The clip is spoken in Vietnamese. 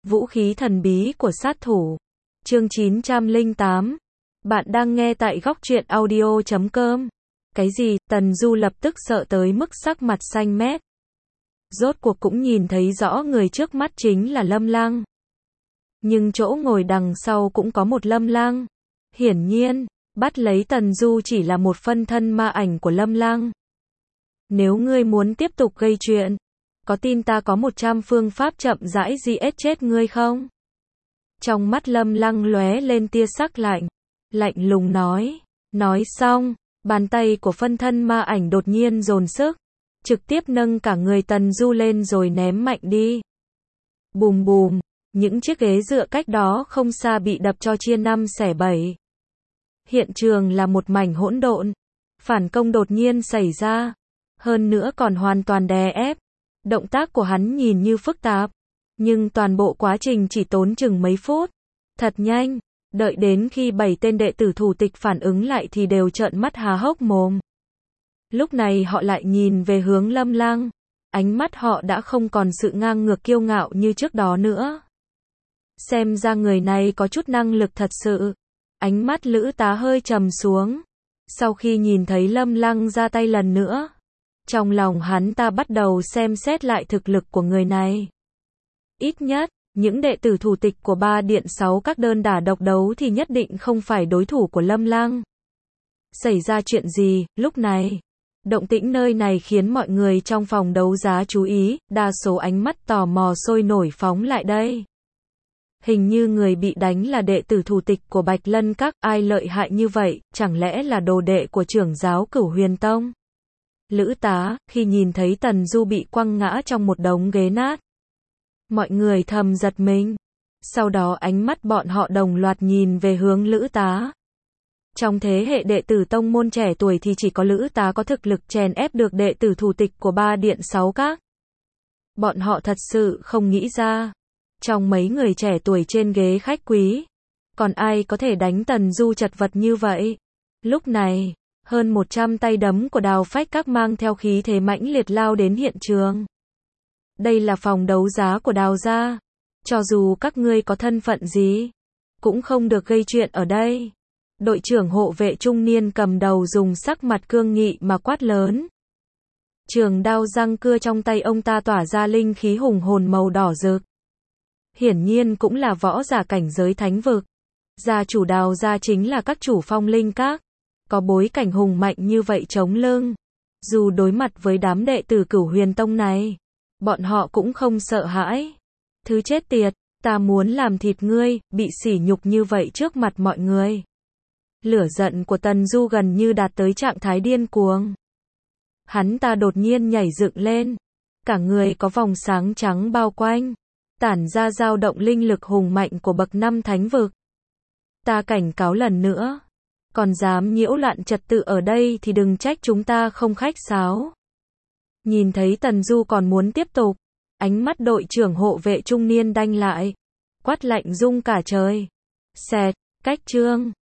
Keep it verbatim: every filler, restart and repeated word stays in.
Vũ khí thần bí của sát thủ. Chương chín trăm lẻ tám. Bạn đang nghe tại góc truyện audio chấm com. Cái gì? Tần Du lập tức sợ tới mức sắc mặt xanh mét. Rốt cuộc cũng nhìn thấy rõ người trước mắt chính là Lâm Lang. Nhưng chỗ ngồi đằng sau cũng có một Lâm Lang. Hiển nhiên, bắt lấy Tần Du chỉ là một phân thân ma ảnh của Lâm Lang. Nếu ngươi muốn tiếp tục gây chuyện, có tin ta có một trăm phương pháp chậm rãi giết chết ngươi không? Trong mắt Lâm Lang lóe lên tia sắc lạnh, lạnh lùng nói. Nói xong, bàn tay của phân thân ma ảnh đột nhiên dồn sức, trực tiếp nâng cả người Tần Du lên rồi ném mạnh đi. Bùm bùm, những chiếc ghế dựa cách đó không xa bị đập cho chia năm xẻ bảy. Hiện trường là một mảnh hỗn độn. Phản công đột nhiên xảy ra, hơn nữa còn hoàn toàn đè ép. Động tác của hắn nhìn như phức tạp, nhưng toàn bộ quá trình chỉ tốn chừng mấy phút. Thật nhanh, đợi đến khi bảy tên đệ tử thủ tịch phản ứng lại thì đều trợn mắt há hốc mồm. Lúc này họ lại nhìn về hướng Lâm Lang, ánh mắt họ đã không còn sự ngang ngược kiêu ngạo như trước đó nữa. Xem ra người này có chút năng lực thật sự. Ánh mắt Lữ Tá hơi trầm xuống. Sau khi nhìn thấy Lâm Lang ra tay lần nữa, trong lòng hắn ta bắt đầu xem xét lại thực lực của người này. Ít nhất, những đệ tử thủ tịch của ba điện sáu các đơn đả độc đấu thì nhất định không phải đối thủ của Lâm Lang. Xảy ra chuyện gì, lúc này? Động tĩnh nơi này khiến mọi người trong phòng đấu giá chú ý, đa số ánh mắt tò mò sôi nổi phóng lại đây. Hình như người bị đánh là đệ tử thủ tịch của Bạch Lân Các, ai lợi hại như vậy, chẳng lẽ là đồ đệ của trưởng giáo Cửu Huyền Tông? Lữ Tá, khi nhìn thấy Tần Du bị quăng ngã trong một đống ghế nát, mọi người thầm giật mình. Sau đó ánh mắt bọn họ đồng loạt nhìn về hướng Lữ Tá. Trong thế hệ đệ tử tông môn trẻ tuổi thì chỉ có Lữ Tá có thực lực chèn ép được đệ tử thủ tịch của ba điện sáu các. Bọn họ thật sự không nghĩ ra, trong mấy người trẻ tuổi trên ghế khách quý, còn ai có thể đánh Tần Du chật vật như vậy. Lúc này, hơn một trăm tay đấm của Đào Phách Các mang theo khí thế mãnh liệt lao đến hiện trường. Đây là phòng đấu giá của Đào gia. Cho dù các ngươi có thân phận gì, cũng không được gây chuyện ở đây. Đội trưởng hộ vệ trung niên cầm đầu dùng sắc mặt cương nghị mà quát lớn. Trường đao răng cưa trong tay ông ta tỏa ra linh khí hùng hồn màu đỏ rực. Hiển nhiên cũng là võ giả cảnh giới thánh vực. Gia chủ Đào gia chính là các chủ Phong Linh Các, có bối cảnh hùng mạnh như vậy chống lưng. Dù đối mặt với đám đệ tử Cửu Huyền Tông này, bọn họ cũng không sợ hãi. Thứ chết tiệt, ta muốn làm thịt ngươi, bị sỉ nhục như vậy trước mặt mọi người. Lửa giận của Tần Du gần như đạt tới trạng thái điên cuồng. Hắn ta đột nhiên nhảy dựng lên, cả người có vòng sáng trắng bao quanh, tản ra dao động linh lực hùng mạnh của bậc năm thánh vực. Ta cảnh cáo lần nữa, còn dám nhiễu loạn trật tự ở đây thì đừng trách chúng ta không khách sáo. Nhìn thấy Tần Du còn muốn tiếp tục, ánh mắt đội trưởng hộ vệ trung niên đanh lại, quát lạnh rung cả trời. Xẹt, cách chương.